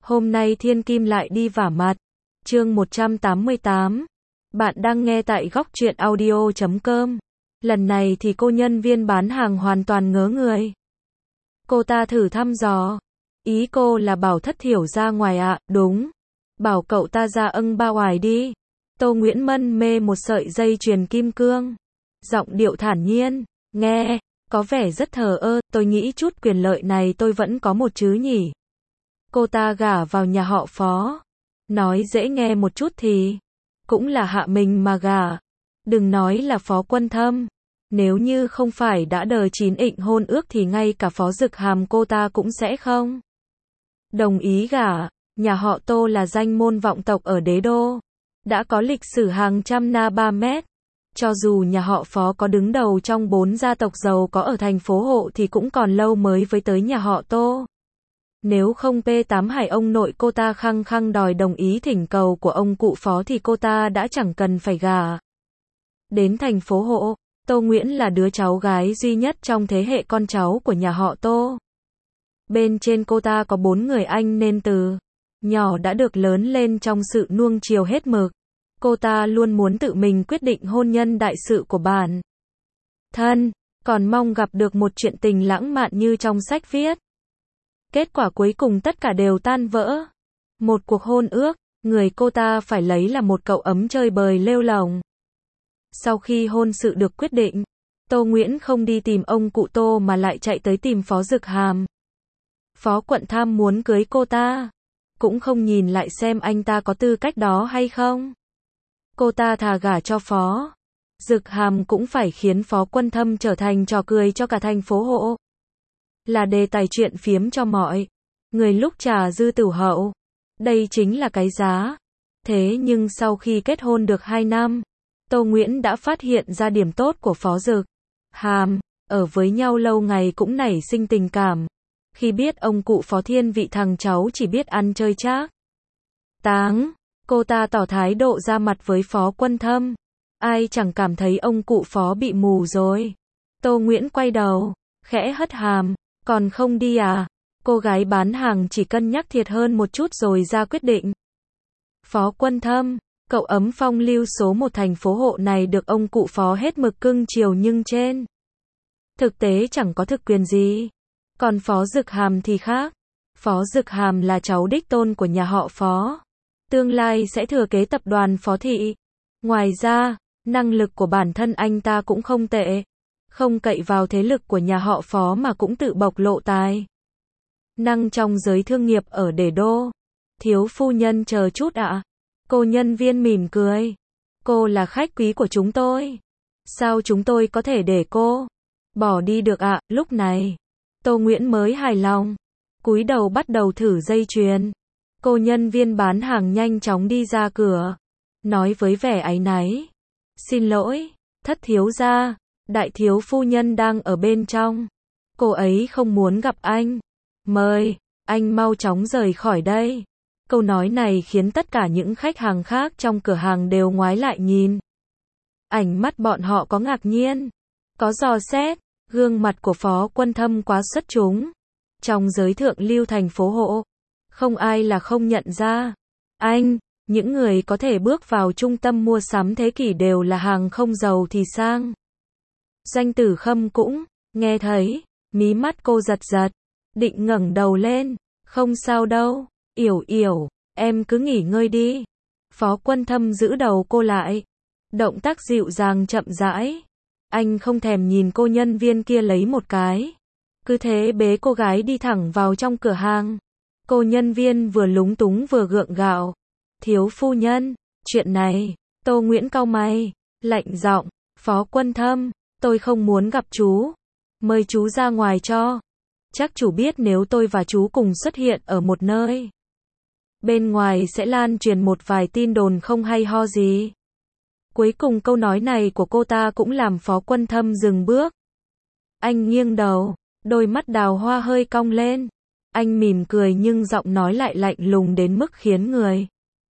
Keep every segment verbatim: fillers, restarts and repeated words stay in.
Hôm nay Thiên Kim lại đi vả mặt. Chương một trăm tám mươi tám. Bạn đang nghe tại góc truyện audio chấm com. Lần này thì cô nhân viên bán hàng hoàn toàn ngớ người. Cô ta thử thăm dò. Ý cô là bảo Thất Thiểu ra ngoài ạ, à? Đúng. Bảo cậu ta ra âng ba oải đi. Tô Nguyễn mân mê một sợi dây chuyền kim cương. Giọng điệu thản nhiên, nghe, có vẻ rất thờ ơ, tôi nghĩ chút quyền lợi này tôi vẫn có một chứ nhỉ. Cô ta gả vào nhà họ Phó. Nói dễ nghe một chút thì cũng là hạ mình mà gả. Đừng nói là Phó Quân Thâm. Nếu như không phải đã đờ chín ịnh hôn ước thì ngay cả Phó Dực Hàm cô ta cũng sẽ không đồng ý gả. Nhà họ Tô là danh môn vọng tộc ở đế đô. Đã có lịch sử hàng trăm na ba mét. Cho dù nhà họ Phó có đứng đầu trong bốn gia tộc giàu có ở thành phố Hộ thì cũng còn lâu mới với tới nhà họ Tô. Nếu không P tám Hải ông nội cô ta khăng khăng đòi đồng ý thỉnh cầu của ông cụ Phó thì cô ta đã chẳng cần phải gả. Đến thành phố Hộ, Tô Nguyễn là đứa cháu gái duy nhất trong thế hệ con cháu của nhà họ Tô. Bên trên cô ta có bốn người anh nên từ nhỏ đã được lớn lên trong sự nuông chiều hết mực. Cô ta luôn muốn tự mình quyết định hôn nhân đại sự của bản thân, còn mong gặp được một chuyện tình lãng mạn như trong sách viết. Kết quả cuối cùng tất cả đều tan vỡ. Một cuộc hôn ước, người cô ta phải lấy là một cậu ấm chơi bời lêu lồng. Sau khi hôn sự được quyết định, Tô Nguyễn không đi tìm ông cụ Tô mà lại chạy tới tìm Phó Dực Hàm. Phó Quận Tham muốn cưới cô ta, cũng không nhìn lại xem anh ta có tư cách đó hay không. Cô ta thà gả cho Phó Dực Hàm cũng phải khiến Phó Quân Thâm trở thành trò cười cho cả thành phố Hộ. Là đề tài chuyện phiếm cho mọi người lúc trà dư tửu hậu. Đây chính là cái giá. Thế nhưng sau khi kết hôn được hai năm, Tô Nguyễn đã phát hiện ra điểm tốt của Phó Dực Hàm. Ở với nhau lâu ngày cũng nảy sinh tình cảm. Khi biết ông cụ Phó thiên vị thằng cháu chỉ biết ăn chơi trác táng, cô ta tỏ thái độ ra mặt với Phó Quân Thâm. Ai chẳng cảm thấy ông cụ Phó bị mù rồi. Tô Nguyễn quay đầu, khẽ hất hàm. Còn không đi à? Cô gái bán hàng chỉ cân nhắc thiệt hơn một chút rồi ra quyết định. Phó Quân Thâm, cậu ấm phong lưu số một thành phố Hộ này được ông cụ Phó hết mực cưng chiều nhưng trên thực tế chẳng có thực quyền gì. Còn Phó Dực Hàm thì khác. Phó Dực Hàm là cháu đích tôn của nhà họ Phó. Tương lai sẽ thừa kế tập đoàn Phó Thị. Ngoài ra, năng lực của bản thân anh ta cũng không tệ. Không cậy vào thế lực của nhà họ Phó mà cũng tự bộc lộ tài năng trong giới thương nghiệp ở đế đô. Thiếu phu nhân chờ chút ạ. À? Cô nhân viên mỉm cười. Cô là khách quý của chúng tôi. Sao chúng tôi có thể để cô bỏ đi được ạ? À? Lúc này, Tô Nguyễn mới hài lòng. Cúi đầu bắt đầu thử dây chuyền. Cô nhân viên bán hàng nhanh chóng đi ra cửa. Nói với vẻ áy náy. Xin lỗi, Thất thiếu gia. Đại thiếu phu nhân đang ở bên trong. Cô ấy không muốn gặp anh. Mời, anh mau chóng rời khỏi đây. Câu nói này khiến tất cả những khách hàng khác trong cửa hàng đều ngoái lại nhìn. Ánh mắt bọn họ có ngạc nhiên, có dò xét. Gương mặt của Phó Quân Thâm quá xuất chúng. Trong giới thượng lưu thành phố Hộ, không ai là không nhận ra. Anh, những người có thể bước vào trung tâm mua sắm thế kỷ đều là hàng không giàu thì sang. Doanh Tử Khâm cũng nghe thấy, mí mắt cô giật giật, định ngẩng đầu lên. Không sao đâu, Yểu Yểu, em cứ nghỉ ngơi đi. Phó Quân Thâm giữ đầu cô lại, động tác dịu dàng chậm rãi. Anh không thèm nhìn cô nhân viên kia lấy một cái, cứ thế bế cô gái đi thẳng vào trong cửa hàng. Cô nhân viên vừa lúng túng vừa gượng gạo. Thiếu phu nhân, chuyện này. Tô Nguyễn cau mày, lạnh giọng. Phó Quân Thâm, tôi không muốn gặp chú. Mời chú ra ngoài cho. Chắc chú biết nếu tôi và chú cùng xuất hiện ở một nơi, bên ngoài sẽ lan truyền một vài tin đồn không hay ho gì. Cuối cùng câu nói này của cô ta cũng làm Phó Quân Thâm dừng bước. Anh nghiêng đầu, đôi mắt đào hoa hơi cong lên. Anh mỉm cười nhưng giọng nói lại lạnh lùng đến mức khiến người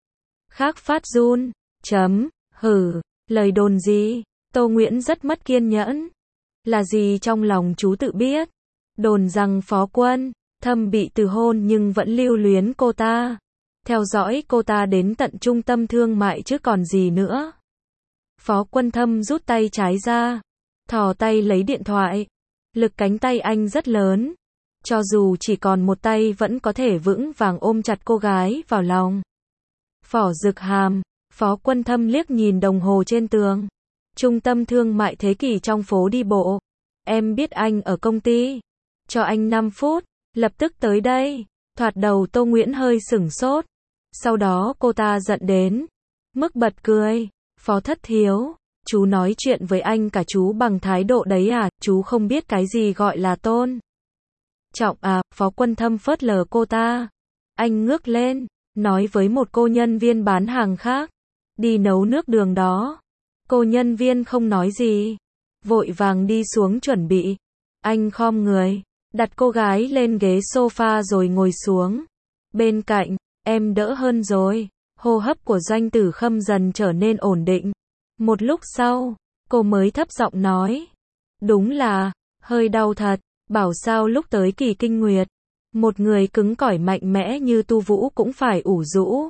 khác phát run. Chấm, hử, lời đồn gì? Tô Nguyễn rất mất kiên nhẫn. Là gì trong lòng chú tự biết. Đồn rằng Phó Quân Thâm bị từ hôn nhưng vẫn lưu luyến cô ta. Theo dõi cô ta đến tận trung tâm thương mại chứ còn gì nữa. Phó Quân Thâm rút tay trái ra, thò tay lấy điện thoại. Lực cánh tay anh rất lớn. Cho dù chỉ còn một tay vẫn có thể vững vàng ôm chặt cô gái vào lòng. Phỏ Dực Hàm, Phó Quân Thâm liếc nhìn đồng hồ trên tường. Trung tâm thương mại Thế Kỷ trong phố đi bộ. Em biết anh ở công ty. Cho anh năm phút, lập tức tới đây. Thoạt đầu Tô Nguyễn hơi sửng sốt. Sau đó cô ta giận đến mức bật cười. Phó Thất Hiếu, chú nói chuyện với anh cả chú bằng thái độ đấy à, chú không biết cái gì gọi là tôn trọng à. Phó Quân Thâm phớt lờ cô ta. Anh ngước lên, nói với một cô nhân viên bán hàng khác. Đi nấu nước đường đó. Cô nhân viên không nói gì, vội vàng đi xuống chuẩn bị. Anh khom người, đặt cô gái lên ghế sofa rồi ngồi xuống. Bên cạnh, em đỡ hơn rồi. Hô hấp của Doanh Tử Khâm dần trở nên ổn định. Một lúc sau, cô mới thấp giọng nói. Đúng là, hơi đau thật, bảo sao lúc tới kỳ kinh nguyệt. Một người cứng cỏi mạnh mẽ như Tu Vũ cũng phải ủ rũ.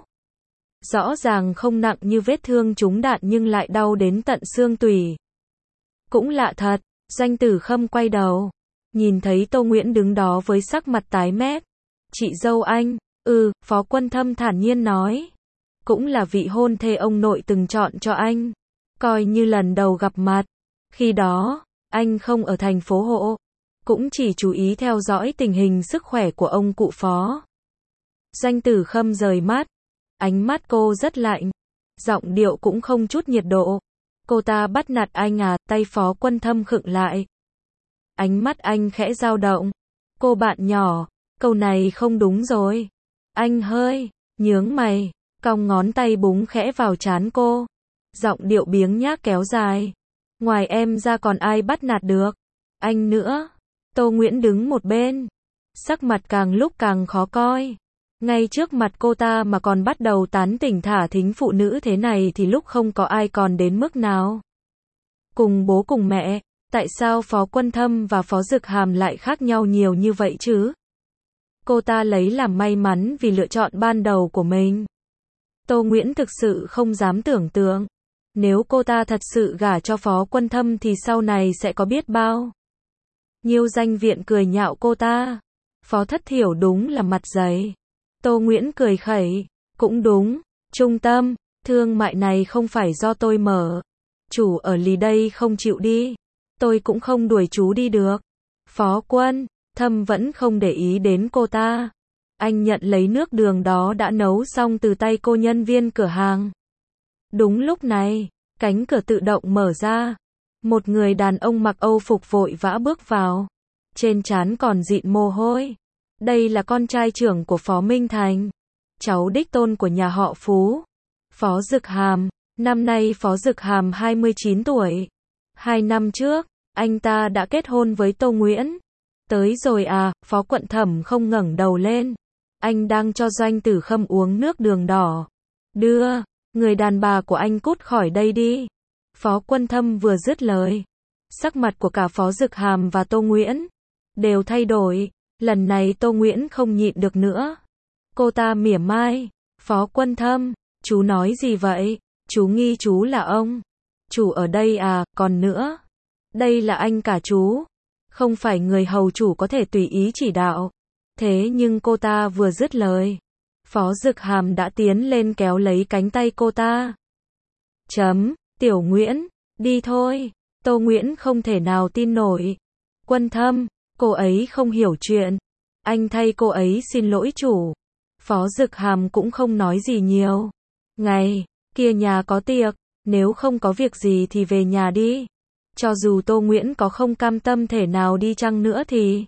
Rõ ràng không nặng như vết thương trúng đạn nhưng lại đau đến tận xương tủy. Cũng lạ thật, Doanh Tử Khâm quay đầu. Nhìn thấy Tô Nguyễn đứng đó với sắc mặt tái mét. Chị dâu anh, ừ, Phó Quân Thâm thản nhiên nói. Cũng là vị hôn thê ông nội từng chọn cho anh. Coi như lần đầu gặp mặt. Khi đó, anh không ở thành phố Hộ. Cũng chỉ chú ý theo dõi tình hình sức khỏe của ông cụ Phó. Doanh Tử Khâm rời mắt. Ánh mắt cô rất lạnh. Giọng điệu cũng không chút nhiệt độ. Cô ta bắt nạt anh à, tay Phó Quân Thâm khựng lại. Ánh mắt anh khẽ dao động. Cô bạn nhỏ, câu này không đúng rồi. Anh hơi nhướng mày, cong ngón tay búng khẽ vào trán cô. Giọng điệu biếng nhác kéo dài. Ngoài em ra còn ai bắt nạt được? Anh nữa. Tô Nguyễn đứng một bên. Sắc mặt càng lúc càng khó coi. Ngay trước mặt cô ta mà còn bắt đầu tán tỉnh thả thính phụ nữ thế này thì lúc không có ai còn đến mức nào. Cùng bố cùng mẹ, tại sao Phó Quân Thâm và Phó Dực Hàm lại khác nhau nhiều như vậy chứ? Cô ta lấy làm may mắn vì lựa chọn ban đầu của mình. Tô Nguyễn thực sự không dám tưởng tượng. Nếu cô ta thật sự gả cho Phó Quân Thâm thì sau này sẽ có biết bao nhiêu danh viện cười nhạo cô ta. Phó Thất Thiểu đúng là mặt dày. Tô Nguyễn cười khẩy. Cũng đúng, trung tâm thương mại này không phải do tôi mở. Chủ ở lì đây không chịu đi. Tôi cũng không đuổi chú đi được. Phó Quân Thâm vẫn không để ý đến cô ta. Anh nhận lấy nước đường đó đã nấu xong từ tay cô nhân viên cửa hàng. Đúng lúc này, cánh cửa tự động mở ra. Một người đàn ông mặc Âu phục vội vã bước vào. Trên trán còn dịn mồ hôi. Đây là con trai trưởng của Phó Minh Thành. Cháu đích tôn của nhà họ Phú. Phó Dực Hàm. Năm nay Phó Dực Hàm hai mươi chín tuổi. Hai năm trước, anh ta đã kết hôn với Tô Nguyễn. Tới rồi à, Phó Quận Thẩm không ngẩng đầu lên. Anh đang cho Doanh Tử Khâm uống nước đường đỏ. Đưa, người đàn bà của anh cút khỏi đây đi. Phó Quân Thâm vừa dứt lời. Sắc mặt của cả Phó Dực Hàm và Tô Nguyễn đều thay đổi. Lần này Tô Nguyễn không nhịn được nữa. Cô ta mỉa mai. Phó Quân Thâm, chú nói gì vậy? Chú nghi chú là ông chủ ở đây à, còn nữa. Đây là anh cả chú. Không phải người hầu chủ có thể tùy ý chỉ đạo. Thế nhưng cô ta vừa dứt lời. Phó Dực Hàm đã tiến lên kéo lấy cánh tay cô ta. Chấm, Tiểu Nguyễn, đi thôi. Tô Nguyễn không thể nào tin nổi. Quân Thâm, cô ấy không hiểu chuyện. Anh thay cô ấy xin lỗi chủ. Phó Dực Hàm cũng không nói gì nhiều. Ngày kia nhà có tiệc, nếu không có việc gì thì về nhà đi. Cho dù Tô Nguyễn có không cam tâm thể nào đi chăng nữa thì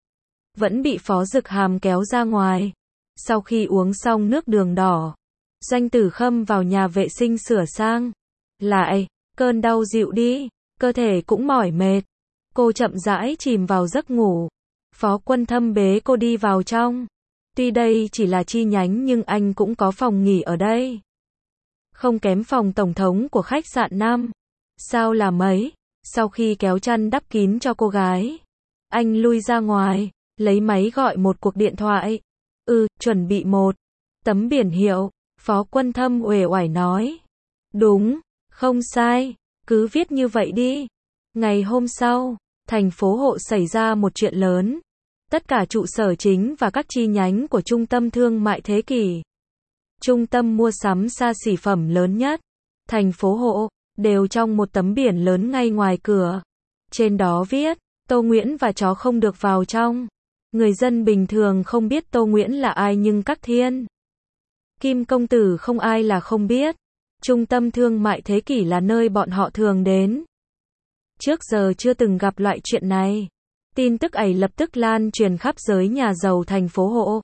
vẫn bị Phó Dực Hàm kéo ra ngoài. Sau khi uống xong nước đường đỏ, Doanh Tử Khâm vào nhà vệ sinh sửa sang lại, cơn đau dịu đi, cơ thể cũng mỏi mệt. Cô chậm rãi chìm vào giấc ngủ. Phó Quân Thâm bế cô đi vào trong. Tuy đây chỉ là chi nhánh nhưng anh cũng có phòng nghỉ ở đây. Không kém phòng tổng thống của khách sạn năm sao là mấy. Sau khi kéo chăn đắp kín cho cô gái, anh lui ra ngoài. lấy máy gọi một cuộc điện thoại. Ừ, chuẩn bị một tấm biển hiệu, Phó Quân Thâm uể oải nói. Đúng, không sai, cứ viết như vậy đi. Ngày hôm sau, thành phố Hộ xảy ra một chuyện lớn. Tất cả trụ sở chính và các chi nhánh của trung tâm thương mại thế kỷ, trung tâm mua sắm xa xỉ phẩm lớn nhất thành phố Hộ, đều trong một tấm biển lớn ngay ngoài cửa. Trên đó viết, Tô Nguyễn và chó không được vào trong. Người dân bình thường không biết Tô Nguyễn là ai nhưng các thiên kim công tử không ai là không biết. Trung tâm thương mại thế kỷ là nơi bọn họ thường đến. Trước giờ chưa từng gặp loại chuyện này. Tin tức ấy lập tức lan truyền khắp giới nhà giàu thành phố Hộ.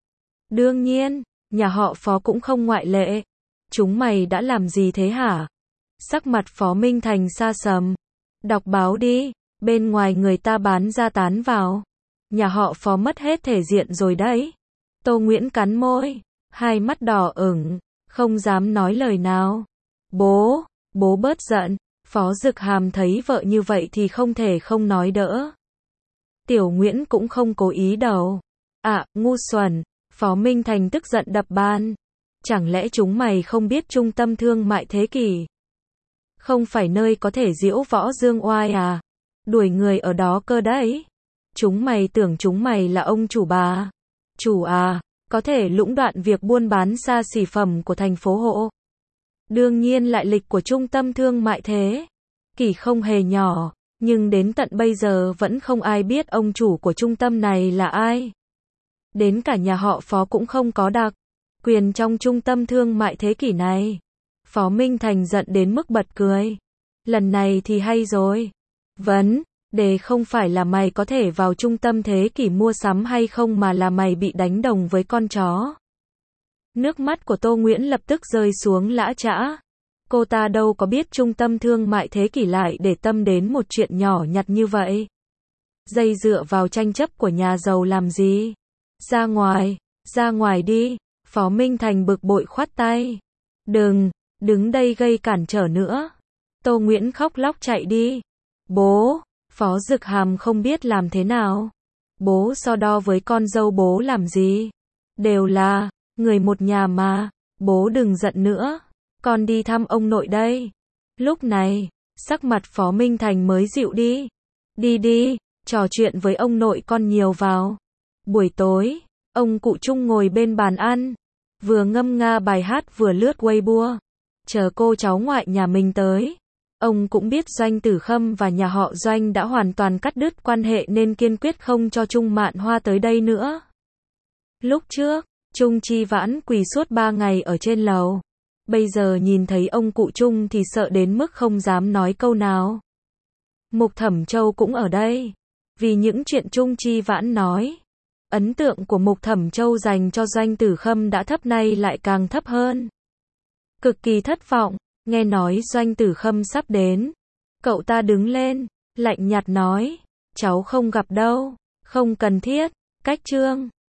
Đương nhiên, nhà họ Phó cũng không ngoại lệ. Chúng mày đã làm gì thế hả? Sắc mặt Phó Minh Thành sa sầm. Đọc báo đi, bên ngoài người ta bán ra tán vào. Nhà họ Phó mất hết thể diện rồi đấy. Tô Nguyễn cắn môi, hai mắt đỏ ửng, không dám nói lời nào. Bố, bố bớt giận. Phó Dực Hàm thấy vợ như vậy thì không thể không nói đỡ. Tiểu Nguyễn cũng không cố ý đâu. À, ngu xuẩn. Phó Minh Thành tức giận đập bàn. Chẳng lẽ chúng mày không biết trung tâm thương mại thế kỷ không phải nơi có thể diễu võ dương oai à? Đuổi người ở đó cơ đấy. Chúng mày tưởng chúng mày là ông chủ bà. Chủ à, có thể lũng đoạn việc buôn bán xa xỉ phẩm của thành phố Hộ. Đương nhiên lại lịch của trung tâm thương mại thế kỷ không hề nhỏ, nhưng đến tận bây giờ vẫn không ai biết ông chủ của trung tâm này là ai. Đến cả nhà họ Phó cũng không có đặc quyền trong trung tâm thương mại thế kỷ này. Phó Minh Thành giận đến mức bật cười. Lần này thì hay rồi. Vấn đề không phải là mày có thể vào trung tâm thế kỷ mua sắm hay không mà là mày bị đánh đồng với con chó. Nước mắt của Tô Nguyễn lập tức rơi xuống lã chã. Cô ta đâu có biết trung tâm thương mại thế kỷ lại để tâm đến một chuyện nhỏ nhặt như vậy. Dây dựa vào tranh chấp của nhà giàu làm gì? Ra ngoài, ra ngoài đi. Phó Minh Thành bực bội khoát tay. Đừng, đứng đây gây cản trở nữa. Tô Nguyễn khóc lóc chạy đi. Bố, Phó Dực Hàm không biết làm thế nào. Bố so đo với con dâu bố làm gì? Đều là người một nhà mà. Bố đừng giận nữa. Con đi thăm ông nội đây. Lúc này, sắc mặt Phó Minh Thành mới dịu đi. Đi đi, trò chuyện với ông nội con nhiều vào. Buổi tối, ông cụ Trung ngồi bên bàn ăn, vừa ngâm nga bài hát vừa lướt Weibo. Chờ cô cháu ngoại nhà mình tới. Ông cũng biết Doanh Tử Khâm và nhà họ Doanh đã hoàn toàn cắt đứt quan hệ nên kiên quyết không cho Trung Mạn Hoa tới đây nữa. Lúc trước, Trung Chi Vãn quỳ suốt ba ngày ở trên lầu. Bây giờ nhìn thấy ông cụ Trung thì sợ đến mức không dám nói câu nào. Mục Thẩm Châu cũng ở đây. Vì những chuyện Trung Chi Vãn nói, ấn tượng của Mục Thẩm Châu dành cho Doanh Tử Khâm đã thấp nay lại càng thấp hơn. Cực kỳ thất vọng, nghe nói Doanh Tử Khâm sắp đến. Cậu ta đứng lên, lạnh nhạt nói, cháu không gặp đâu, không cần thiết, cách chương.